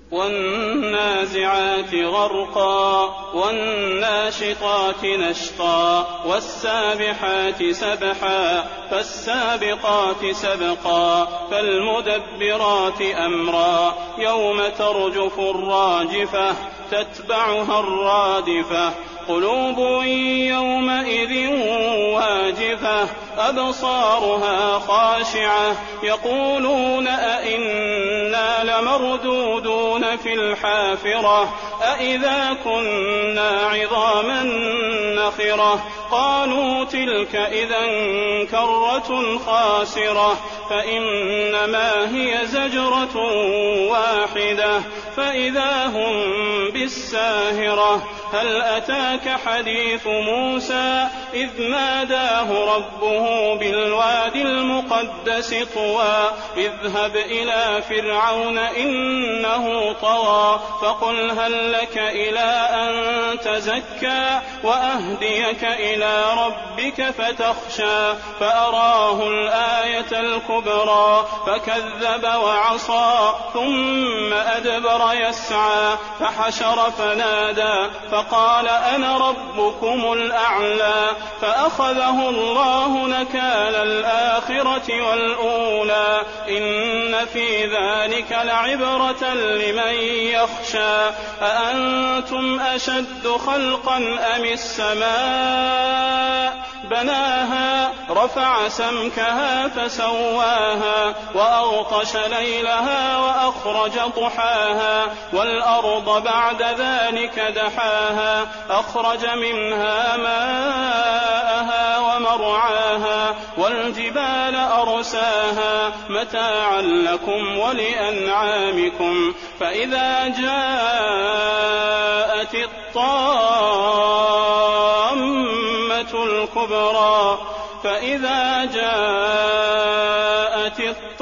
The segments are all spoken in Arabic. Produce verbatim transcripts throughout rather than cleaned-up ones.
والنازعات غرقا والناشطات نشطا والسابحات سبحا فالسابقات سبقا فالمدبرات أمرا يوم ترجف الراجفة تتبعها الرادفة قلوب يومئذ واجفة أبصارها خاشعة يقولون أئنا لمردودون في الحافرة أئذا كنا عظاما نخرة قالوا تلك إذا كرة خاسرة فإنما هي زجرة واحدة فإذا هم بالساهرة هل أتاك حديث موسى إذ ناداه ربه بالوادي المقدس طوى اذهب إلى فرعون إنه طغى فقل هل لك إلى أن تزكى وأهديك إلى ربك فتخشى فأراه الآية الكبرى فكذب وعصى ثم أدبر يسعى فحشر فنادى فقال أنا ربكم الأعلى فأخذه الله نكال الآخرة والأولى إن في ذلك لعبرة لمن يخشى أأنتم أشد خلقا أم السماء بناها رفع سمكها فسواها وأغطش ليلها وأخرج ضحاها والأرض بعد ذلك دحاها أخرج منها ماءها ومرعاها والجبال أرساها متاعا لكم ولأنعامكم فإذا جاءت الطامة الكبرى فإذا جاءت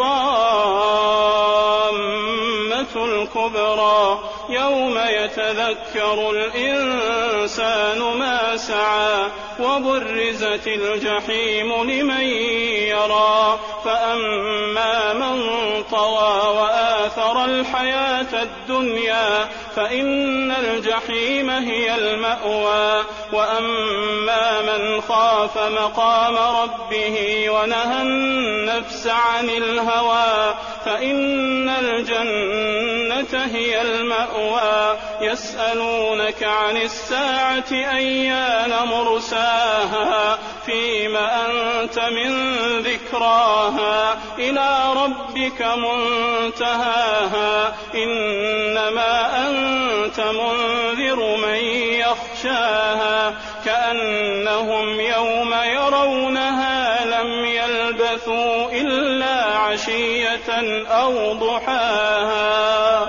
الطامة الكبرى يوم يتذكر الإنسان ما سعى وبرزت الجحيم لمن يرى فأما من طغى وآثر الحياة الدنيا فإن الجحيم هي المأوى وأما من خاف مقام ربه ونهى النفس عن الهوى فإن الجنة هي المأوى يسألونك عن الساعة أيان مرساها فيم أنت من ذكراها إلى ربك منتهاها إنما أنت منذر من يخشاها كأنهم يوم يرونها لم يلبثوا إلا عشية أو ضحاها.